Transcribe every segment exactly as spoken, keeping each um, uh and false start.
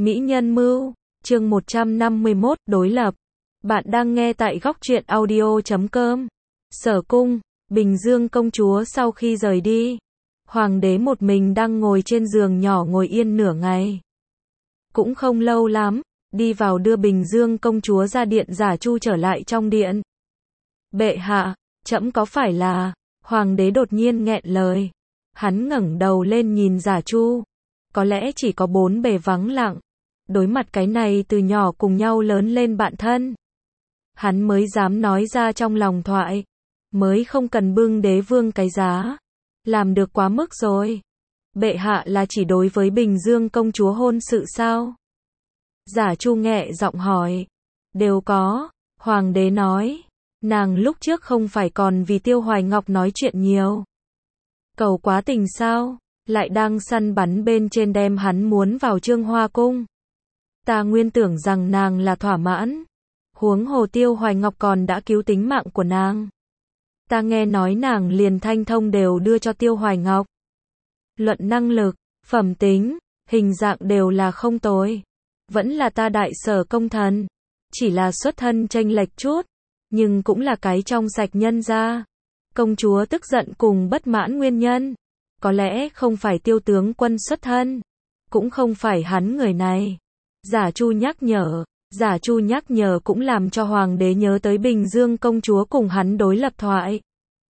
Mỹ nhân mưu, chương một trăm năm mươi mốt, đối lập. Bạn đang nghe tại góc truyện audio chấm com. Sở cung, Bình Dương công chúa sau khi rời đi, hoàng đế một mình đang ngồi trên giường nhỏ ngồi yên nửa ngày. Cũng không lâu lắm, đi vào đưa Bình Dương công chúa ra điện, Giả Chu trở lại trong điện. Bệ hạ, trẫm có phải là... Hoàng đế đột nhiên nghẹn lời. Hắn ngẩng đầu lên nhìn Giả Chu. Có lẽ chỉ có bốn bề vắng lặng. Đối mặt cái này từ nhỏ cùng nhau lớn lên bạn thân, hắn mới dám nói ra trong lòng thoại. Mới không cần bưng đế vương cái giá. Làm được quá mức rồi. Bệ hạ là chỉ đối với Bình Dương công chúa hôn sự sao? Giả Chu nhẹ giọng hỏi. Đều có, hoàng đế nói. Nàng lúc trước không phải còn vì Tiêu Hoài Ngọc nói chuyện nhiều. Cầu quá tình sao? Lại đang săn bắn bên trên đem hắn muốn vào Trương Hoa cung. Ta nguyên tưởng rằng nàng là thỏa mãn. Huống hồ Tiêu Hoài Ngọc còn đã cứu tính mạng của nàng. Ta nghe nói nàng liền thanh thông đều đưa cho Tiêu Hoài Ngọc. Luận năng lực, phẩm tính, hình dạng đều là không tồi. Vẫn là ta đại sở công thần. Chỉ là xuất thân chênh lệch chút. Nhưng cũng là cái trong sạch nhân gia. Công chúa tức giận cùng bất mãn nguyên nhân. Có lẽ không phải Tiêu tướng quân xuất thân. Cũng không phải hắn người này. Giả Chu nhắc nhở. Giả Chu nhắc nhở cũng làm cho hoàng đế nhớ tới Bình Dương công chúa cùng hắn đối lập thoại.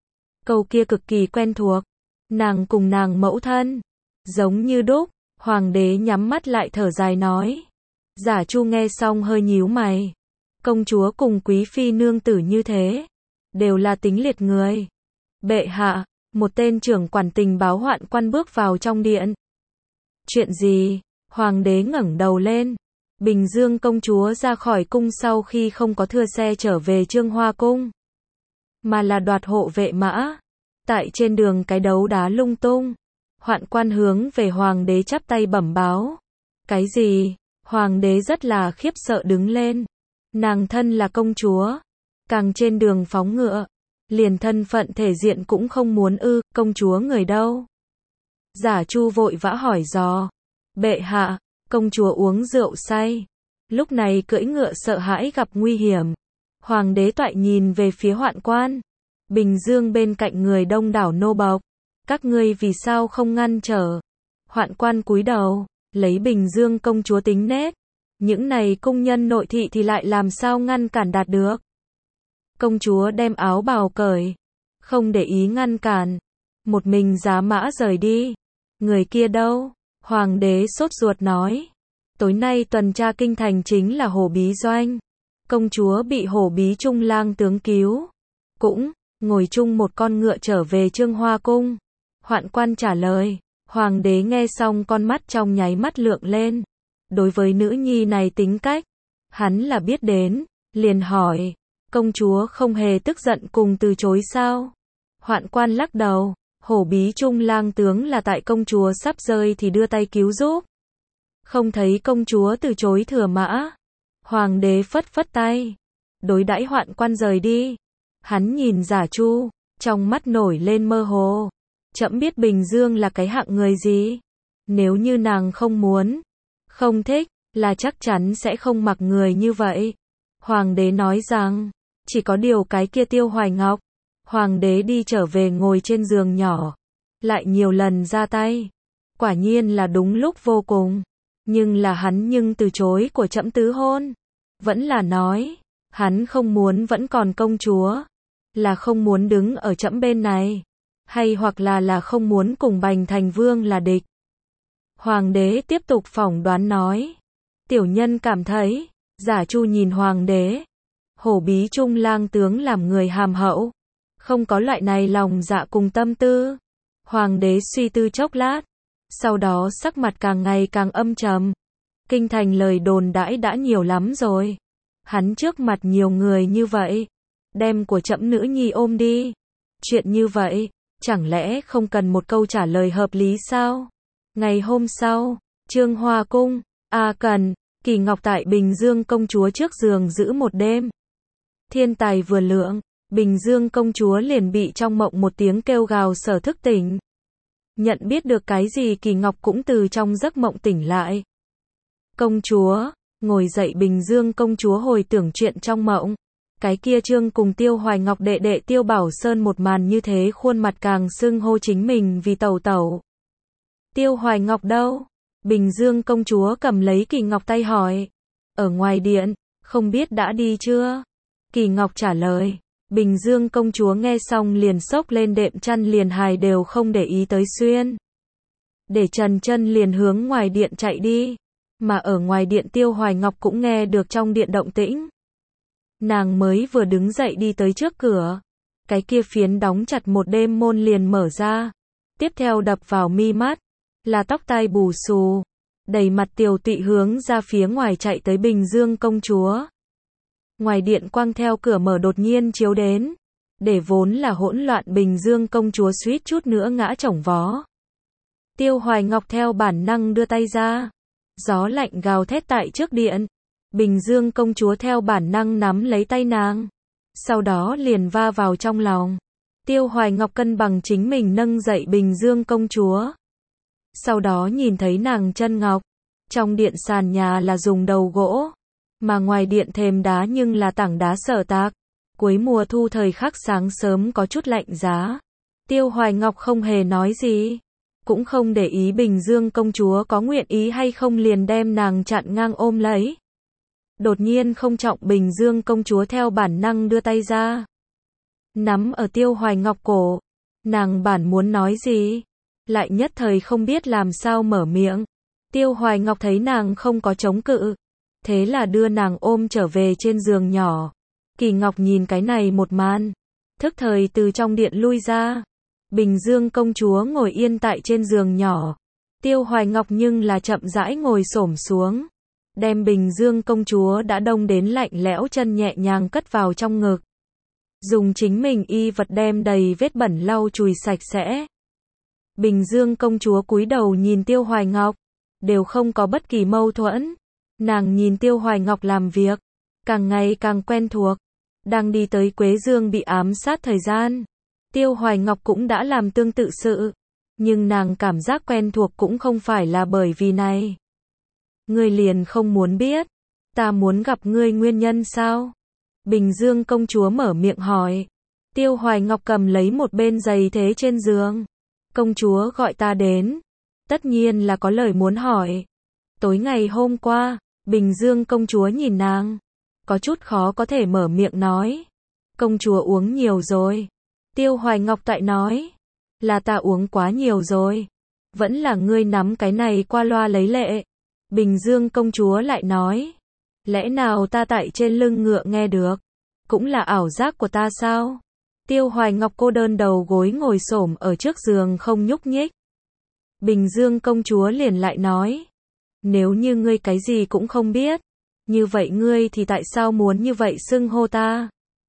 Câu kia cực kỳ quen thuộc. Nàng cùng nàng mẫu thân. Giống như đúc. Hoàng đế nhắm mắt lại thở dài nói. Giả Chu nghe xong hơi nhíu mày. Công chúa cùng quý phi nương tử như thế. Đều là tính liệt người. Bệ hạ, một tên trưởng quản tình báo hoạn quan bước vào trong điện. Chuyện gì? Hoàng đế ngẩng đầu lên. Bình Dương công chúa ra khỏi cung sau khi không có thưa xe trở về Trương Hoa cung. Mà là đoạt hộ vệ mã. Tại trên đường cái đấu đá lung tung. Hoạn quan hướng về hoàng đế chắp tay bẩm báo. Cái gì? Hoàng đế rất là khiếp sợ đứng lên. Nàng thân là công chúa. Càng trên đường phóng ngựa. Liền thân phận thể diện cũng không muốn ư, công chúa người đâu? Giả Chu vội vã hỏi dò. Bệ hạ, công chúa uống rượu say. Lúc này cưỡi ngựa sợ hãi gặp nguy hiểm. Hoàng đế toại nhìn về phía hoạn quan. Bình Dương bên cạnh người đông đảo nô bộc. Các ngươi vì sao không ngăn trở? Hoạn quan cúi đầu, lấy Bình Dương công chúa tính nết. Những này cung nhân nội thị thì lại làm sao ngăn cản đạt được? Công chúa đem áo bào cởi. Không để ý ngăn cản. Một mình giá mã rời đi. Người kia đâu? Hoàng đế sốt ruột nói. Tối nay tuần tra kinh thành chính là Hổ Bí Doanh. Công chúa bị Hổ Bí Trung lang tướng cứu. Cũng, ngồi chung một con ngựa trở về Trương Hoa cung. Hoạn quan trả lời. Hoàng đế nghe xong con mắt trong nháy mắt lượng lên. Đối với nữ nhi này tính cách, hắn là biết đến, liền hỏi. Công chúa không hề tức giận cùng từ chối sao? Hoạn quan lắc đầu. Hổ Bí Trung lang tướng là tại công chúa sắp rơi thì đưa tay cứu giúp. Không thấy công chúa từ chối thừa mã. Hoàng đế phất phất tay. Đối đãi hoạn quan rời đi. Hắn nhìn Giả Chu, trong mắt nổi lên mơ hồ. Trẫm biết Bình Dương là cái hạng người gì. Nếu như nàng không muốn, không thích, là chắc chắn sẽ không mặc người như vậy. Hoàng đế nói rằng, chỉ có điều cái kia Tiêu Hoài Ngọc. Hoàng đế đi trở về ngồi trên giường nhỏ. Lại nhiều lần ra tay. Quả nhiên là đúng lúc vô cùng. Nhưng là hắn nhưng từ chối của trẫm tứ hôn. Vẫn là nói, hắn không muốn vẫn còn công chúa. Là không muốn đứng ở trẫm bên này. Hay hoặc là là không muốn cùng Bành Thành Vương là địch. Hoàng đế tiếp tục phỏng đoán nói. Tiểu nhân cảm thấy. Giả Chu nhìn hoàng đế. Hổ Bí Trung lang tướng làm người hàm hậu. Không có loại này lòng dạ cùng tâm tư. Hoàng đế suy tư chốc lát. Sau đó sắc mặt càng ngày càng âm trầm. Kinh thành lời đồn đãi đã nhiều lắm rồi. Hắn trước mặt nhiều người như vậy. Đem của trẫm nữ nhi ôm đi. Chuyện như vậy, chẳng lẽ không cần một câu trả lời hợp lý sao? Ngày hôm sau, Trương Hoa cung, A Cần, Kỳ Ngọc tại Bình Dương công chúa trước giường giữ một đêm. Thiên tài vừa lượng, Bình Dương công chúa liền bị trong mộng một tiếng kêu gào sở thức tỉnh. Nhận biết được cái gì Kỳ Ngọc cũng từ trong giấc mộng tỉnh lại. Công chúa, ngồi dậy. Bình Dương công chúa hồi tưởng chuyện trong mộng. Cái kia Trương cùng Tiêu Hoài Ngọc đệ đệ Tiêu Bảo Sơn một màn như thế, khuôn mặt càng xưng hô chính mình vì tẩu tẩu. Tiêu Hoài Ngọc đâu? Bình Dương công chúa cầm lấy Kỳ Ngọc tay hỏi. Ở ngoài điện, không biết đã đi chưa? Kỳ Ngọc trả lời. Bình Dương công chúa nghe xong liền xốc lên đệm chăn, liền hài đều không để ý tới xuyên. Để trần chân liền hướng ngoài điện chạy đi. Mà ở ngoài điện Tiêu Hoài Ngọc cũng nghe được trong điện động tĩnh. Nàng mới vừa đứng dậy đi tới trước cửa. Cái kia phiến đóng chặt một đêm môn liền mở ra. Tiếp theo đập vào mi mắt là tóc tai bù xù, đầy mặt tiều tụy hướng ra phía ngoài chạy tới Bình Dương công chúa. Ngoài điện quang theo cửa mở đột nhiên chiếu đến, để vốn là hỗn loạn Bình Dương công chúa suýt chút nữa ngã chổng vó. Tiêu Hoài Ngọc theo bản năng đưa tay ra, gió lạnh gào thét tại trước điện. Bình Dương công chúa theo bản năng nắm lấy tay nàng, sau đó liền va vào trong lòng. Tiêu Hoài Ngọc cân bằng chính mình nâng dậy Bình Dương công chúa. Sau đó nhìn thấy nàng chân ngọc. Trong điện sàn nhà là dùng đầu gỗ, mà ngoài điện thềm đá nhưng là tảng đá sở tạc. Cuối mùa thu thời khắc sáng sớm có chút lạnh giá. Tiêu Hoài Ngọc không hề nói gì, cũng không để ý Bình Dương công chúa có nguyện ý hay không, liền đem nàng chặn ngang ôm lấy. Đột nhiên không trọng Bình Dương công chúa theo bản năng đưa tay ra, nắm ở Tiêu Hoài Ngọc cổ. Nàng bản muốn nói gì, lại nhất thời không biết làm sao mở miệng. Tiêu Hoài Ngọc thấy nàng không có chống cự, thế là đưa nàng ôm trở về trên giường nhỏ. Kỳ Ngọc nhìn cái này một màn, thức thời từ trong điện lui ra. Bình Dương công chúa ngồi yên tại trên giường nhỏ. Tiêu Hoài Ngọc nhưng là chậm rãi ngồi xổm xuống, đem Bình Dương công chúa đã đông đến lạnh lẽo chân nhẹ nhàng cất vào trong ngực. Dùng chính mình y vật đem đầy vết bẩn lau chùi sạch sẽ. Bình Dương công chúa cúi đầu nhìn Tiêu Hoài Ngọc, đều không có bất kỳ mâu thuẫn. Nàng nhìn Tiêu Hoài Ngọc làm việc, càng ngày càng quen thuộc. Đang đi tới Quế Dương bị ám sát thời gian, Tiêu Hoài Ngọc cũng đã làm tương tự sự. Nhưng nàng cảm giác quen thuộc cũng không phải là bởi vì này. Ngươi liền không muốn biết, ta muốn gặp ngươi nguyên nhân sao? Bình Dương công chúa mở miệng hỏi. Tiêu Hoài Ngọc cầm lấy một bên giày thế trên giường. Công chúa gọi ta đến, tất nhiên là có lời muốn hỏi. Tối ngày hôm qua, Bình Dương công chúa nhìn nàng, có chút khó có thể mở miệng nói. Công chúa uống nhiều rồi. Tiêu Hoài Ngọc tại nói, là ta uống quá nhiều rồi. Vẫn là ngươi nắm cái này qua loa lấy lệ. Bình Dương công chúa lại nói, lẽ nào ta tại trên lưng ngựa nghe được, cũng là ảo giác của ta sao? Tiêu Hoài Ngọc cô đơn đầu gối ngồi xổm ở trước giường không nhúc nhích. Bình Dương công chúa liền lại nói, nếu như ngươi cái gì cũng không biết, như vậy ngươi thì tại sao muốn như vậy xưng hô ta?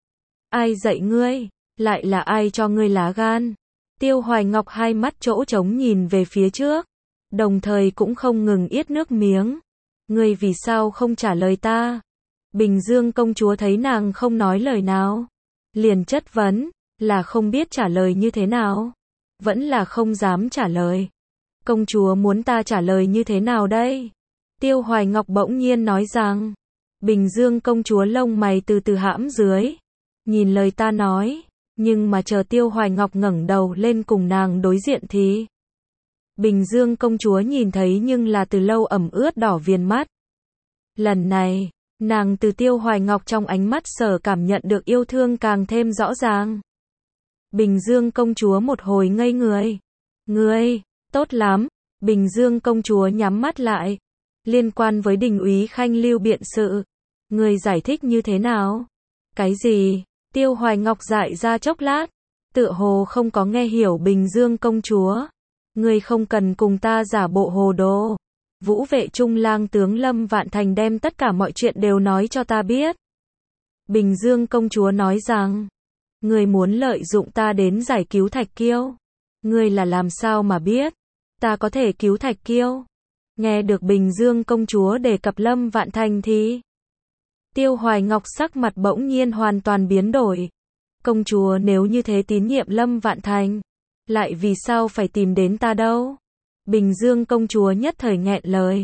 Ai dạy ngươi? Lại là ai cho ngươi lá gan? Tiêu Hoài Ngọc hai mắt chỗ trống nhìn về phía trước, đồng thời cũng không ngừng yết nước miếng. Ngươi vì sao không trả lời ta? Bình Dương công chúa thấy nàng không nói lời nào, liền chất vấn, là không biết trả lời như thế nào? Vẫn là không dám trả lời? Công chúa muốn ta trả lời như thế nào đây? Tiêu Hoài Ngọc bỗng nhiên nói rằng. Bình Dương công chúa lông mày từ từ hãm dưới, nhìn lời ta nói, nhưng mà chờ Tiêu Hoài Ngọc ngẩng đầu lên cùng nàng đối diện thì Bình Dương công chúa nhìn thấy nhưng là từ lâu ẩm ướt đỏ viền mắt. Lần này, nàng từ Tiêu Hoài Ngọc trong ánh mắt sở cảm nhận được yêu thương càng thêm rõ ràng. Bình Dương công chúa một hồi ngây người. Ngươi, tốt lắm. Bình Dương công chúa nhắm mắt lại. Liên quan với Đình úy Khanh Lưu biện sự, ngươi giải thích như thế nào? Cái gì? Tiêu Hoài Ngọc dại ra chốc lát, tựa hồ không có nghe hiểu Bình Dương công chúa. Ngươi không cần cùng ta giả bộ hồ đồ. Vũ vệ trung lang tướng Lâm Vạn Thành đem tất cả mọi chuyện đều nói cho ta biết. Bình Dương công chúa nói rằng, ngươi muốn lợi dụng ta đến giải cứu Thạch Kiêu. Ngươi là làm sao mà biết ta có thể cứu Thạch Kiêu? Nghe được Bình Dương công chúa đề cập Lâm Vạn Thành thì Tiêu Hoài Ngọc sắc mặt bỗng nhiên hoàn toàn biến đổi. Công chúa nếu như thế tín nhiệm Lâm Vạn Thành, lại vì sao phải tìm đến ta đâu? Bình Dương công chúa nhất thời nghẹn lời.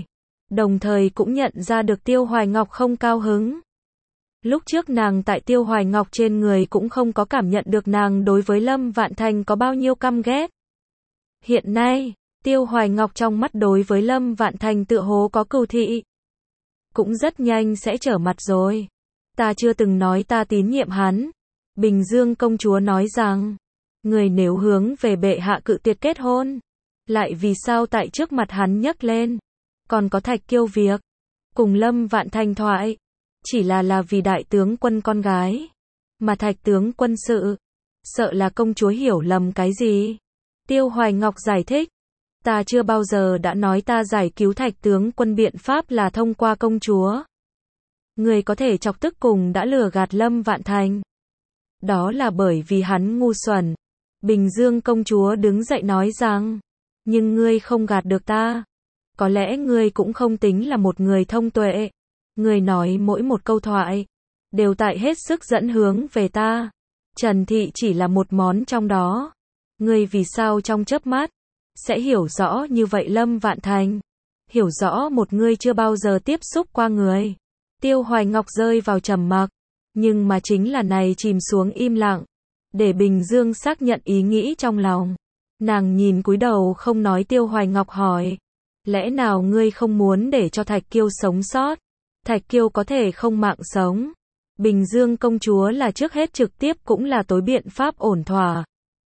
Đồng thời cũng nhận ra được Tiêu Hoài Ngọc không cao hứng. Lúc trước nàng tại Tiêu Hoài Ngọc trên người cũng không có cảm nhận được nàng đối với Lâm Vạn Thành có bao nhiêu căm ghét. Hiện nay, Tiêu Hoài Ngọc trong mắt đối với Lâm Vạn Thành tựa hồ có cừu thị. Cũng rất nhanh sẽ trở mặt rồi. Ta chưa từng nói ta tín nhiệm hắn. Bình Dương công chúa nói rằng, người nếu hướng về bệ hạ cự tuyệt kết hôn, lại vì sao tại trước mặt hắn nhắc lên, còn có Thạch Kiêu việc, cùng Lâm Vạn Thành thoại, chỉ là là vì đại tướng quân con gái, mà Thạch tướng quân sự, sợ là công chúa hiểu lầm cái gì. Tiêu Hoài Ngọc giải thích, ta chưa bao giờ đã nói ta giải cứu Thạch tướng quân biện pháp là thông qua công chúa. Người có thể chọc tức cùng đã lừa gạt Lâm Vạn Thành. Đó là bởi vì hắn ngu xuẩn. Bình Dương công chúa đứng dậy nói rằng, nhưng ngươi không gạt được ta. Có lẽ ngươi cũng không tính là một người thông tuệ. Ngươi nói mỗi một câu thoại, đều tại hết sức dẫn hướng về ta. Trần Thị chỉ là một món trong đó. Ngươi vì sao trong chớp mắt, sẽ hiểu rõ như vậy Lâm Vạn Thành. Hiểu rõ một ngươi chưa bao giờ tiếp xúc qua người. Tiêu Hoài Ngọc rơi vào trầm mặc. Nhưng mà chính là này chìm xuống im lặng. Để Bình Dương xác nhận ý nghĩ trong lòng. Nàng nhìn cúi đầu không nói. Tiêu Hoài Ngọc hỏi, lẽ nào ngươi không muốn để cho Thạch Kiêu sống sót? Thạch Kiêu có thể không mạng sống. Bình Dương công chúa là trước hết trực tiếp cũng là tối biện pháp ổn thỏa.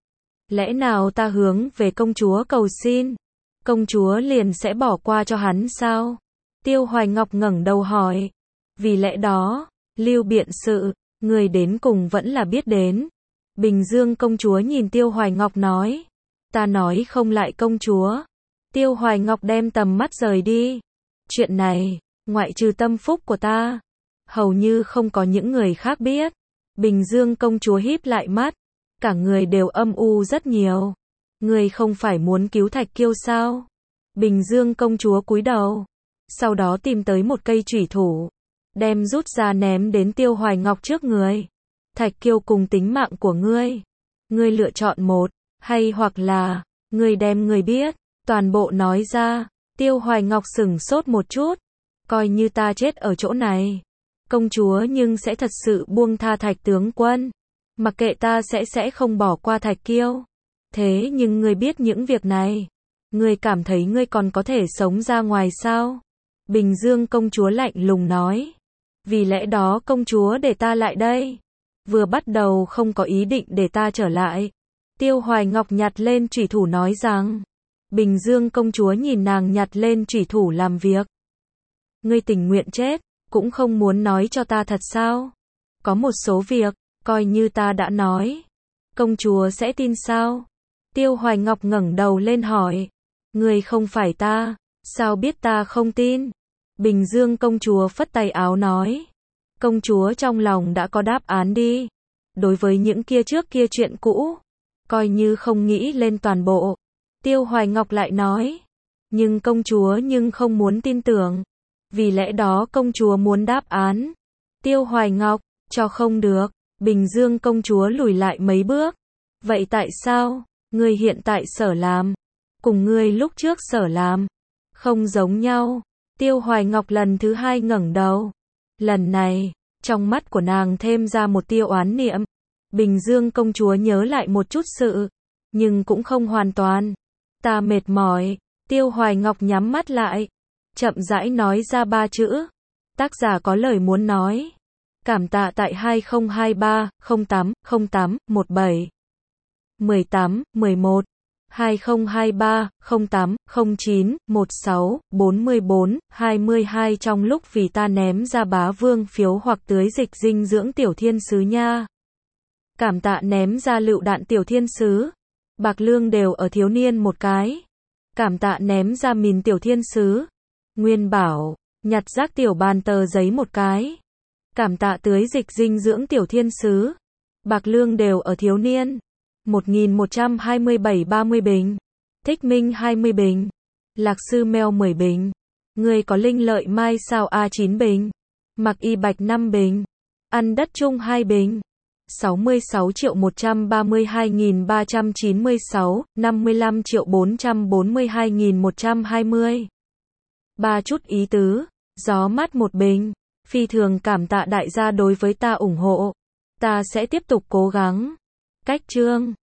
Lẽ nào ta hướng về công chúa cầu xin, công chúa liền sẽ bỏ qua cho hắn sao? Tiêu Hoài Ngọc ngẩng đầu hỏi. Vì lẽ đó, Lưu Biện sự, người đến cùng vẫn là biết đến. Bình Dương công chúa nhìn Tiêu Hoài Ngọc nói, ta nói không lại công chúa. Tiêu Hoài Ngọc đem tầm mắt rời đi. Chuyện này, ngoại trừ tâm phúc của ta, hầu như không có những người khác biết. Bình Dương công chúa híp lại mắt, cả người đều âm u rất nhiều. Người không phải muốn cứu Thạch Kiêu sao? Bình Dương công chúa cúi đầu, sau đó tìm tới một cây chủy thủ, đem rút ra ném đến Tiêu Hoài Ngọc trước người. Thạch Kiêu cùng tính mạng của ngươi, ngươi lựa chọn một, hay hoặc là, ngươi đem ngươi biết, toàn bộ nói ra. Tiêu Hoài Ngọc sửng sốt một chút, coi như ta chết ở chỗ này, công chúa nhưng sẽ thật sự buông tha Thạch tướng quân, mặc kệ ta sẽ sẽ không bỏ qua Thạch Kiêu. Thế nhưng ngươi biết những việc này, ngươi cảm thấy ngươi còn có thể sống ra ngoài sao? Bình Dương công chúa lạnh lùng nói, vì lẽ đó công chúa để ta lại đây. Vừa bắt đầu không có ý định để ta trở lại. Tiêu Hoài Ngọc nhặt lên chủy thủ nói rằng, Bình Dương công chúa nhìn nàng nhặt lên chủy thủ làm việc. Ngươi tình nguyện chết, cũng không muốn nói cho ta thật sao? Có một số việc, coi như ta đã nói, công chúa sẽ tin sao? Tiêu Hoài Ngọc ngẩng đầu lên hỏi, ngươi không phải ta, sao biết ta không tin? Bình Dương công chúa phất tay áo nói, công chúa trong lòng đã có đáp án đi. Đối với những kia trước kia chuyện cũ, coi như không nghĩ lên toàn bộ. Tiêu Hoài Ngọc lại nói, nhưng công chúa nhưng không muốn tin tưởng. Vì lẽ đó công chúa muốn đáp án. Tiêu Hoài Ngọc, cho không được. Bình Dương công chúa lùi lại mấy bước. Vậy tại sao, ngươi hiện tại sở làm, cùng ngươi lúc trước sở làm, không giống nhau? Tiêu Hoài Ngọc lần thứ hai ngẩng đầu. Lần này, trong mắt của nàng thêm ra một tia oán niệm. Bình Dương công chúa nhớ lại một chút sự, nhưng cũng không hoàn toàn. Ta mệt mỏi. Tiêu Hoài Ngọc nhắm mắt lại, chậm rãi nói ra ba chữ. Tác giả có lời muốn nói. Cảm tạ tại hai không hai ba không tám không tám một bảy mười tám mười một hai không hai ba không tám không chín một sáu bốn bốn hai hai trong lúc vì ta ném ra bá vương phiếu hoặc tưới dịch dinh dưỡng tiểu thiên sứ nha. Cảm tạ ném ra lựu đạn tiểu thiên sứ. Bạc lương đều ở thiếu niên một cái. Cảm tạ ném ra mìn tiểu thiên sứ. Nguyên bảo, nhặt rác tiểu bàn tờ giấy một cái. Cảm tạ tưới dịch dinh dưỡng tiểu thiên sứ. Bạc lương đều ở thiếu niên. một nghìn một trăm hai mươi bảy ba mươi bình. Thích Minh hai mươi bình. Lạc Sư Mèo mười bình. Người có linh lợi mai sao A chín bình. Mặc y bạch năm bình. Ăn đất chung hai bình. sáu mươi sáu triệu một trăm ba mươi hai nghìn ba trăm chín mươi sáu, năm mươi lăm triệu bốn trăm bốn mươi hai nghìn một trăm hai mươi. Ba chút ý tứ, gió mát một bình. Phi thường cảm tạ đại gia đối với ta ủng hộ. Ta sẽ tiếp tục cố gắng. Cách chương